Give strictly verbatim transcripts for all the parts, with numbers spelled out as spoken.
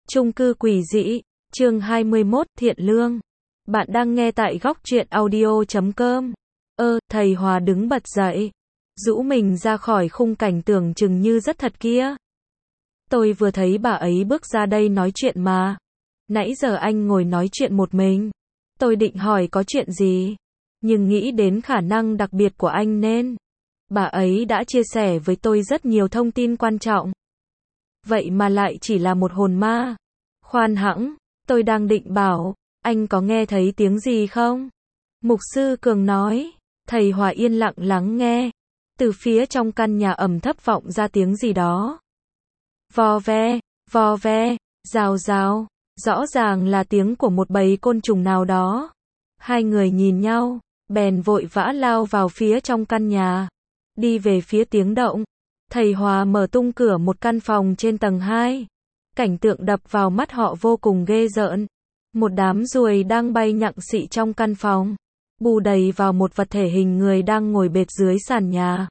Chung cư quỷ dị, chương hai mươi mốt, Thiện Lương. Bạn đang nghe tại góc truyện audio chấm com. Ơ, thầy Hòa đứng bật dậy, rũ mình ra khỏi khung cảnh tưởng chừng như rất thật kia. Tôi vừa thấy bà ấy bước ra đây nói chuyện mà. Nãy giờ anh ngồi nói chuyện một mình. Tôi định hỏi có chuyện gì, nhưng nghĩ đến khả năng đặc biệt của anh nên bà ấy đã chia sẻ với tôi rất nhiều thông tin quan trọng. Vậy mà lại chỉ là một hồn ma. Khoan hẵng, tôi đang định bảo, anh có nghe thấy tiếng gì không? Mục sư Cường nói. Thầy Hòa yên lặng lắng nghe. Từ phía trong căn nhà ầm thấp vọng ra tiếng gì đó. Vò ve, vò ve, rào rào. Rõ ràng là tiếng của một bầy côn trùng nào đó. Hai người nhìn nhau, bèn vội vã lao vào phía trong căn nhà. Đi về phía tiếng động. Thầy Hòa mở tung cửa một căn phòng trên tầng hai. Cảnh tượng đập vào mắt họ vô cùng ghê rợn. Một đám ruồi đang bay nhặng xị trong căn phòng, bù đầy vào một vật thể hình người đang ngồi bệt dưới sàn nhà.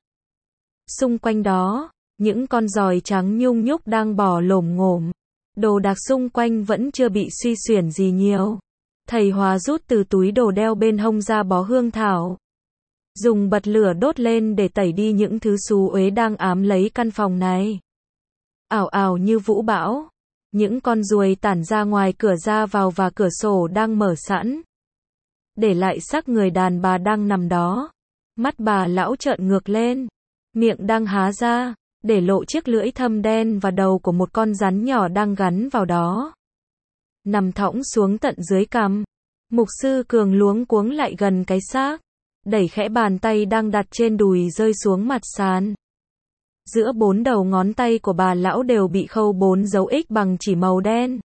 Xung quanh đó, những con giòi trắng nhung nhúc đang bò lổm ngổm. Đồ đạc xung quanh vẫn chưa bị suy xuyển gì nhiều. Thầy Hòa rút từ túi đồ đeo bên hông ra bó hương thảo, dùng bật lửa đốt lên để tẩy đi những thứ xú uế đang ám lấy căn phòng này. Ảo ảo như vũ bão, những con ruồi tản ra ngoài cửa ra vào và cửa sổ đang mở sẵn, để lại xác người đàn bà đang nằm đó. Mắt bà lão trợn ngược lên, miệng đang há ra, để lộ chiếc lưỡi thâm đen và đầu của một con rắn nhỏ đang gắn vào đó, nằm thõng xuống tận dưới cằm. Mục sư Cường luống cuống lại gần cái xác, đẩy khẽ bàn tay đang đặt trên đùi rơi xuống mặt sàn. Giữa bốn đầu ngón tay của bà lão đều bị khâu bốn dấu X bằng chỉ màu đen.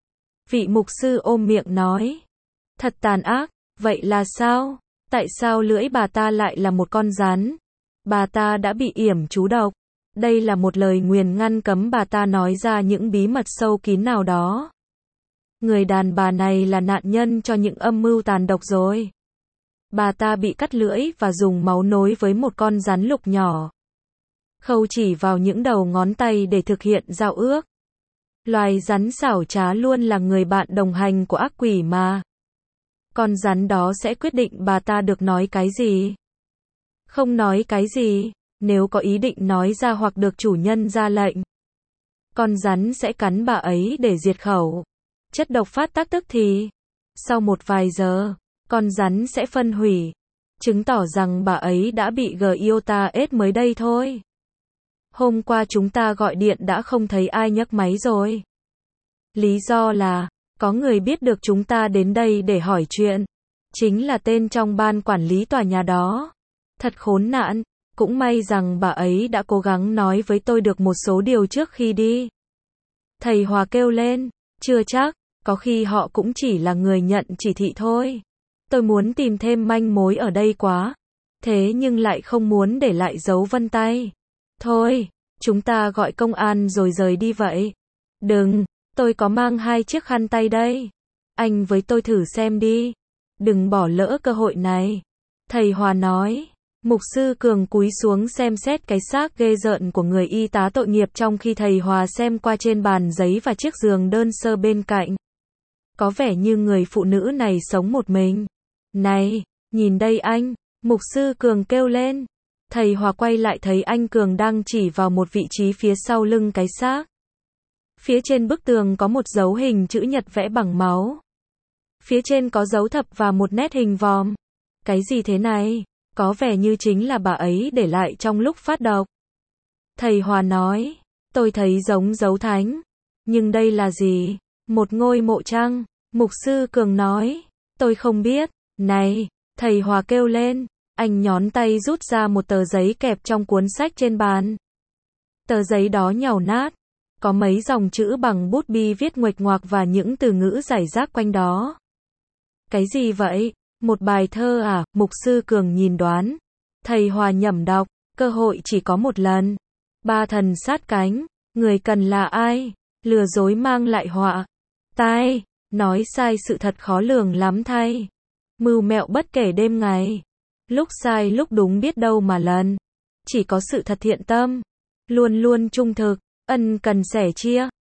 Vị mục sư ôm miệng nói. Thật tàn ác, vậy là sao? Tại sao lưỡi bà ta lại là một con rắn? Bà ta đã bị yểm chú độc. Đây là một lời nguyền ngăn cấm bà ta nói ra những bí mật sâu kín nào đó. Người đàn bà này là nạn nhân cho những âm mưu tàn độc rồi. Bà ta bị cắt lưỡi và dùng máu nối với một con rắn lục nhỏ, khâu chỉ vào những đầu ngón tay để thực hiện giao ước. Loài rắn xảo trá luôn là người bạn đồng hành của ác quỷ mà. Con rắn đó sẽ quyết định bà ta được nói cái gì, không nói cái gì. Nếu có ý định nói ra hoặc được chủ nhân ra lệnh, con rắn sẽ cắn bà ấy để diệt khẩu. Chất độc phát tác tức thì, sau một vài giờ, con rắn sẽ phân hủy, chứng tỏ rằng bà ấy đã bị giota ết mới đây thôi. Hôm qua chúng ta gọi điện đã không thấy ai nhấc máy rồi. Lý do là, có người biết được chúng ta đến đây để hỏi chuyện. Chính là tên trong ban quản lý tòa nhà đó. Thật khốn nạn, cũng may rằng bà ấy đã cố gắng nói với tôi được một số điều trước khi đi. Thầy Hòa kêu lên, chưa chắc, có khi họ cũng chỉ là người nhận chỉ thị thôi. Tôi muốn tìm thêm manh mối ở đây quá. Thế nhưng lại không muốn để lại dấu vân tay. Thôi, chúng ta gọi công an rồi rời đi vậy. Đừng, tôi có mang hai chiếc khăn tay đây. Anh với tôi thử xem đi. Đừng bỏ lỡ cơ hội này. Thầy Hòa nói. Mục sư Cường cúi xuống xem xét cái xác ghê rợn của người y tá tội nghiệp trong khi thầy Hòa xem qua trên bàn giấy và chiếc giường đơn sơ bên cạnh. Có vẻ như người phụ nữ này sống một mình. Này, nhìn đây anh, mục sư Cường kêu lên. Thầy Hòa quay lại thấy anh Cường đang chỉ vào một vị trí phía sau lưng cái xác. Phía trên bức tường có một dấu hình chữ nhật vẽ bằng máu. Phía trên có dấu thập và một nét hình vòm. Cái gì thế này? Có vẻ như chính là bà ấy để lại trong lúc phát độc. Thầy Hòa nói, tôi thấy giống dấu thánh. Nhưng đây là gì? Một ngôi mộ chăng? Mục sư Cường nói, tôi không biết. Này, thầy Hòa kêu lên. Anh nhón tay rút ra một tờ giấy kẹp trong cuốn sách trên bàn. Tờ giấy đó nhàu nát. Có mấy dòng chữ bằng bút bi viết nguệch ngoạc và những từ ngữ rải rác quanh đó. Cái gì vậy? Một bài thơ à? Mục sư Cường nhìn đoán. Thầy Hòa nhẩm đọc, cơ hội chỉ có một lần. Ba thần sát cánh, người cần là ai? Lừa dối mang lại họa. Tai, nói sai sự thật khó lường lắm thay. Mưu mẹo bất kể đêm ngày. Lúc sai lúc đúng biết đâu mà lần. Chỉ có sự thật thiện tâm. Luôn luôn trung thực, ân cần sẻ chia.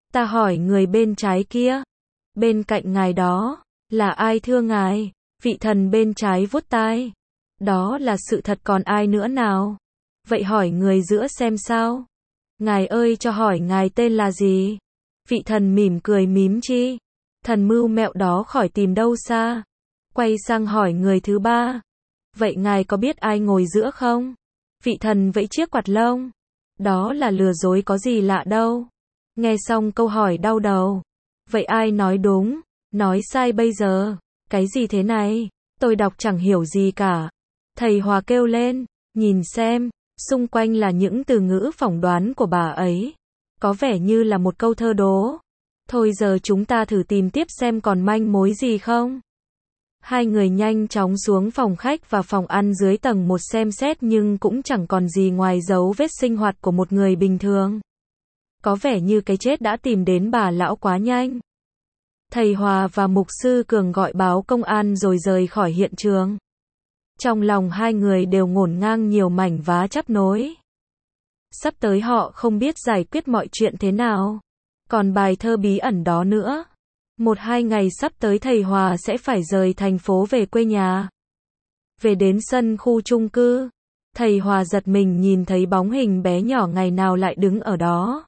Ta hỏi người bên trái kia. Bên cạnh ngài đó, là ai thưa ngài? Vị thần bên trái vuốt tai. Đó là sự thật còn ai nữa nào? Vậy hỏi người giữa xem sao? Ngài ơi cho hỏi ngài tên là gì? Vị thần mỉm cười mím chi. Thần mưu mẹo đó khỏi tìm đâu xa. Quay sang hỏi người thứ ba. Vậy ngài có biết ai ngồi giữa không? Vị thần vẫy chiếc quạt lông. Đó là lừa dối có gì lạ đâu. Nghe xong câu hỏi đau đầu. Vậy ai nói đúng, nói sai bây giờ? Cái gì thế này? Tôi đọc chẳng hiểu gì cả. Thầy Hòa kêu lên, nhìn xem, xung quanh là những từ ngữ phỏng đoán của bà ấy. Có vẻ như là một câu thơ đố. Thôi giờ chúng ta thử tìm tiếp xem còn manh mối gì không? Hai người nhanh chóng xuống phòng khách và phòng ăn dưới tầng một xem xét nhưng cũng chẳng còn gì ngoài dấu vết sinh hoạt của một người bình thường. Có vẻ như cái chết đã tìm đến bà lão quá nhanh. Thầy Hòa và mục sư Cường gọi báo công an rồi rời khỏi hiện trường. Trong lòng hai người đều ngổn ngang nhiều mảnh vá chắp nối. Sắp tới họ không biết giải quyết mọi chuyện thế nào. Còn bài thơ bí ẩn đó nữa. Một hai ngày sắp tới thầy Hòa sẽ phải rời thành phố về quê nhà. Về đến sân khu chung cư. Thầy Hòa giật mình nhìn thấy bóng hình bé nhỏ ngày nào lại đứng ở đó.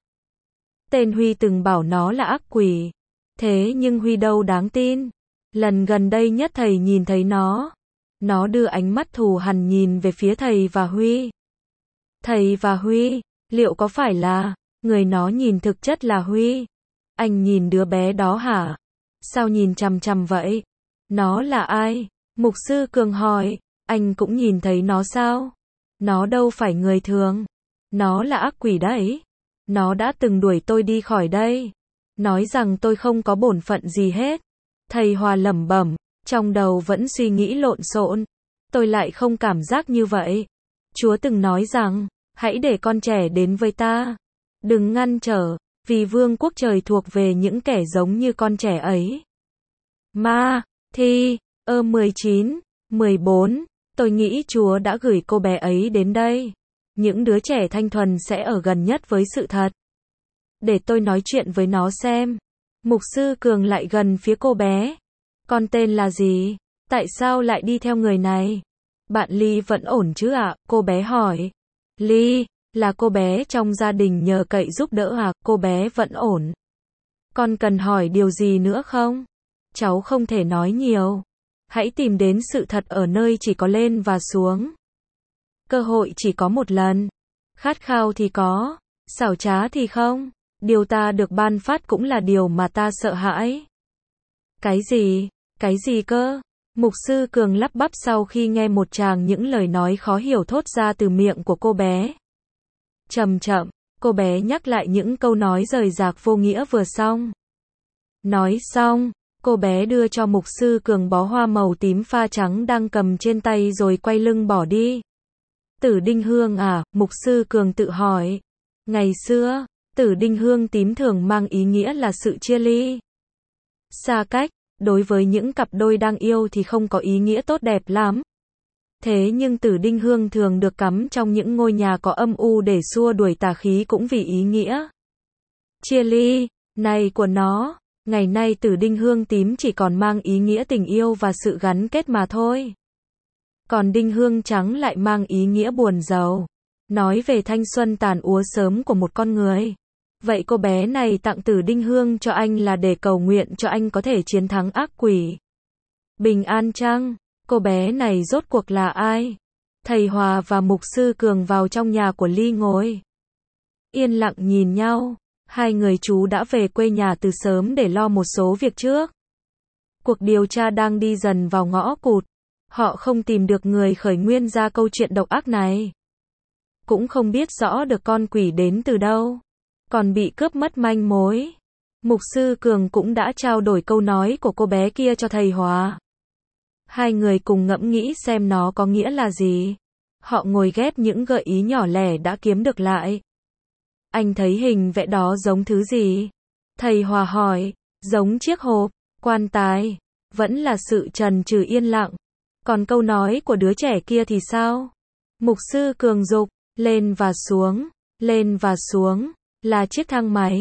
Tên Huy từng bảo nó là ác quỷ. Thế nhưng Huy đâu đáng tin. Lần gần đây nhất thầy nhìn thấy nó. Nó đưa ánh mắt thù hằn nhìn về phía thầy và Huy. Thầy và Huy, liệu có phải là người nó nhìn thực chất là Huy? Anh nhìn đứa bé đó hả? Sao nhìn chằm chằm vậy? Nó là ai? Mục sư Cường hỏi. Anh cũng nhìn thấy nó sao? Nó đâu phải người thường. Nó là ác quỷ đấy. Nó đã từng đuổi tôi đi khỏi đây. Nói rằng tôi không có bổn phận gì hết. Thầy Hòa lẩm bẩm, trong đầu vẫn suy nghĩ lộn xộn. Tôi lại không cảm giác như vậy. Chúa từng nói rằng, hãy để con trẻ đến với ta. Đừng ngăn trở, vì vương quốc trời thuộc về những kẻ giống như con trẻ ấy. Ma, thi, ơ mười chín, mười bốn, tôi nghĩ Chúa đã gửi cô bé ấy đến đây. Những đứa trẻ thanh thuần sẽ ở gần nhất với sự thật. Để tôi nói chuyện với nó xem. Mục sư Cường lại gần phía cô bé. Con tên là gì? Tại sao lại đi theo người này? Bạn Ly vẫn ổn chứ ạ? À? Cô bé hỏi. Ly, là cô bé trong gia đình nhờ cậy giúp đỡ à? Cô bé vẫn ổn. Con cần hỏi điều gì nữa không? Cháu không thể nói nhiều. Hãy tìm đến sự thật ở nơi chỉ có lên và xuống. Cơ hội chỉ có một lần. Khát khao thì có, xảo trá thì không. Điều ta được ban phát cũng là điều mà ta sợ hãi. Cái gì? Cái gì cơ? Mục sư Cường lắp bắp sau khi nghe một tràng những lời nói khó hiểu thốt ra từ miệng của cô bé. Chậm chậm, cô bé nhắc lại những câu nói rời rạc vô nghĩa vừa xong. Nói xong, cô bé đưa cho mục sư Cường bó hoa màu tím pha trắng đang cầm trên tay rồi quay lưng bỏ đi. Tử đinh hương à? Mục sư Cường tự hỏi. Ngày xưa, tử đinh hương tím thường mang ý nghĩa là sự chia ly. Xa cách, đối với những cặp đôi đang yêu thì không có ý nghĩa tốt đẹp lắm. Thế nhưng tử đinh hương thường được cắm trong những ngôi nhà có âm u để xua đuổi tà khí cũng vì ý nghĩa. Chia ly, này của nó, ngày nay tử đinh hương tím chỉ còn mang ý nghĩa tình yêu và sự gắn kết mà thôi. Còn đinh hương trắng lại mang ý nghĩa buồn rầu. Nói về thanh xuân tàn úa sớm của một con người. Vậy cô bé này tặng tử đinh hương cho anh là để cầu nguyện cho anh có thể chiến thắng ác quỷ. Bình an chăng? Cô bé này rốt cuộc là ai? Thầy Hòa và mục sư Cường vào trong nhà của Ly ngồi. Yên lặng nhìn nhau. Hai người chú đã về quê nhà từ sớm để lo một số việc trước. Cuộc điều tra đang đi dần vào ngõ cụt. Họ không tìm được người khởi nguyên ra câu chuyện độc ác này. Cũng không biết rõ được con quỷ đến từ đâu. Còn bị cướp mất manh mối. Mục sư Cường cũng đã trao đổi câu nói của cô bé kia cho thầy Hòa. Hai người cùng ngẫm nghĩ xem nó có nghĩa là gì. Họ ngồi ghép những gợi ý nhỏ lẻ đã kiếm được lại. Anh thấy hình vẽ đó giống thứ gì? Thầy Hòa hỏi. Giống chiếc hộp, quan tài. Vẫn là sự trần trừ yên lặng. Còn câu nói của đứa trẻ kia thì sao? Mục sư Cường dục. Lên và xuống. Lên và xuống. Là chiếc thang máy.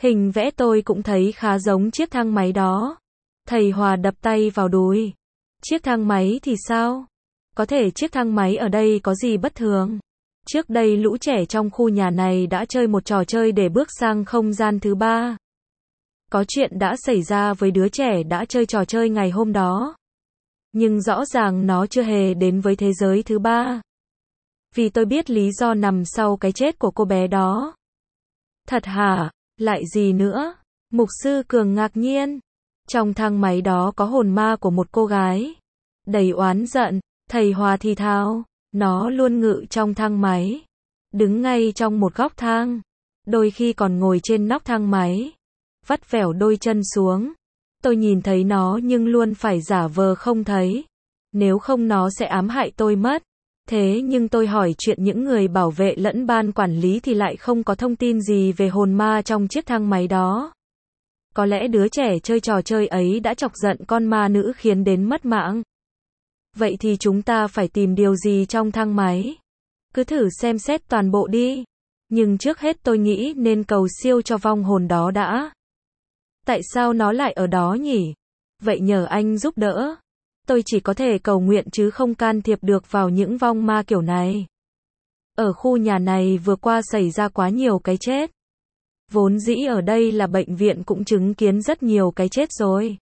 Hình vẽ tôi cũng thấy khá giống chiếc thang máy đó. Thầy Hòa đập tay vào đùi. Chiếc thang máy thì sao? Có thể chiếc thang máy ở đây có gì bất thường? Trước đây lũ trẻ trong khu nhà này đã chơi một trò chơi để bước sang không gian thứ ba. Có chuyện đã xảy ra với đứa trẻ đã chơi trò chơi ngày hôm đó. Nhưng rõ ràng nó chưa hề đến với thế giới thứ ba. Vì tôi biết lý do nằm sau cái chết của cô bé đó. Thật hả? Lại gì nữa? Mục sư Cường ngạc nhiên. Trong thang máy đó có hồn ma của một cô gái. Đầy oán giận, thầy Hòa thì thào. Nó luôn ngự trong thang máy. Đứng ngay trong một góc thang. Đôi khi còn ngồi trên nóc thang máy. Vắt vẻo đôi chân xuống. Tôi nhìn thấy nó nhưng luôn phải giả vờ không thấy. Nếu không nó sẽ ám hại tôi mất. Thế nhưng tôi hỏi chuyện những người bảo vệ lẫn ban quản lý thì lại không có thông tin gì về hồn ma trong chiếc thang máy đó. Có lẽ đứa trẻ chơi trò chơi ấy đã chọc giận con ma nữ khiến đến mất mạng. Vậy thì chúng ta phải tìm điều gì trong thang máy? Cứ thử xem xét toàn bộ đi. Nhưng trước hết tôi nghĩ nên cầu siêu cho vong hồn đó đã. Tại sao nó lại ở đó nhỉ? Vậy nhờ anh giúp đỡ. Tôi chỉ có thể cầu nguyện chứ không can thiệp được vào những vong ma kiểu này. Ở khu nhà này vừa qua xảy ra quá nhiều cái chết. Vốn dĩ ở đây là bệnh viện cũng chứng kiến rất nhiều cái chết rồi.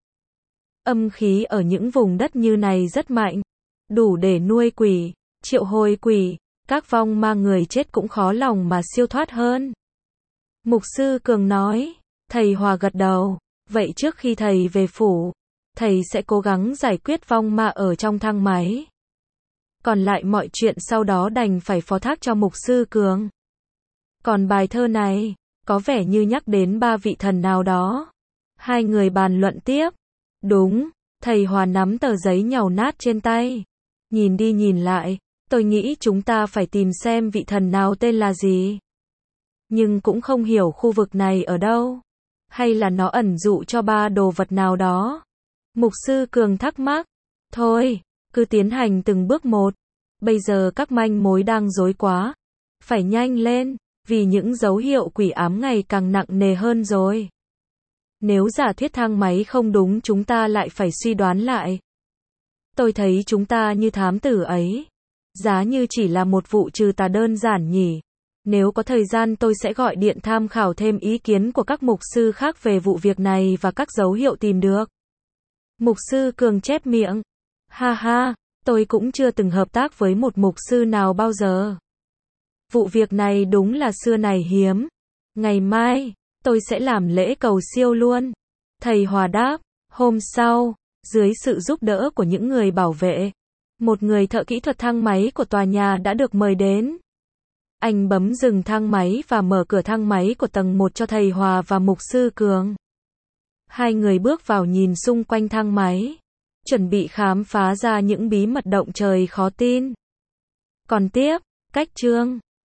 Âm khí ở những vùng đất như này rất mạnh. Đủ để nuôi quỷ, triệu hồi quỷ. Các vong ma người chết cũng khó lòng mà siêu thoát hơn. Mục sư Cường nói. Thầy Hòa gật đầu. Vậy trước khi thầy về phủ, thầy sẽ cố gắng giải quyết vong ma ở trong thang máy. Còn lại mọi chuyện sau đó đành phải phó thác cho mục sư Cường. Còn bài thơ này, có vẻ như nhắc đến ba vị thần nào đó. Hai người bàn luận tiếp. Đúng, thầy Hòa nắm tờ giấy nhàu nát trên tay. Nhìn đi nhìn lại, tôi nghĩ chúng ta phải tìm xem vị thần nào tên là gì. Nhưng cũng không hiểu khu vực này ở đâu. Hay là nó ẩn dụ cho ba đồ vật nào đó. Mục sư Cường thắc mắc. Thôi, cứ tiến hành từng bước một. Bây giờ các manh mối đang rối quá. Phải nhanh lên, vì những dấu hiệu quỷ ám ngày càng nặng nề hơn rồi. Nếu giả thuyết thang máy không đúng chúng ta lại phải suy đoán lại. Tôi thấy chúng ta như thám tử ấy. Giá như chỉ là một vụ trừ tà đơn giản nhỉ. Nếu có thời gian tôi sẽ gọi điện tham khảo thêm ý kiến của các mục sư khác về vụ việc này và các dấu hiệu tìm được. Mục sư Cường chép miệng. Ha ha, tôi cũng chưa từng hợp tác với một mục sư nào bao giờ. Vụ việc này đúng là xưa này hiếm. Ngày mai, tôi sẽ làm lễ cầu siêu luôn. Thầy Hòa đáp. Hôm sau, dưới sự giúp đỡ của những người bảo vệ, một người thợ kỹ thuật thang máy của tòa nhà đã được mời đến. Anh bấm dừng thang máy và mở cửa thang máy của tầng một cho thầy Hòa và mục sư Cường. Hai người bước vào nhìn xung quanh thang máy, chuẩn bị khám phá ra những bí mật động trời khó tin. Còn tiếp, cách chương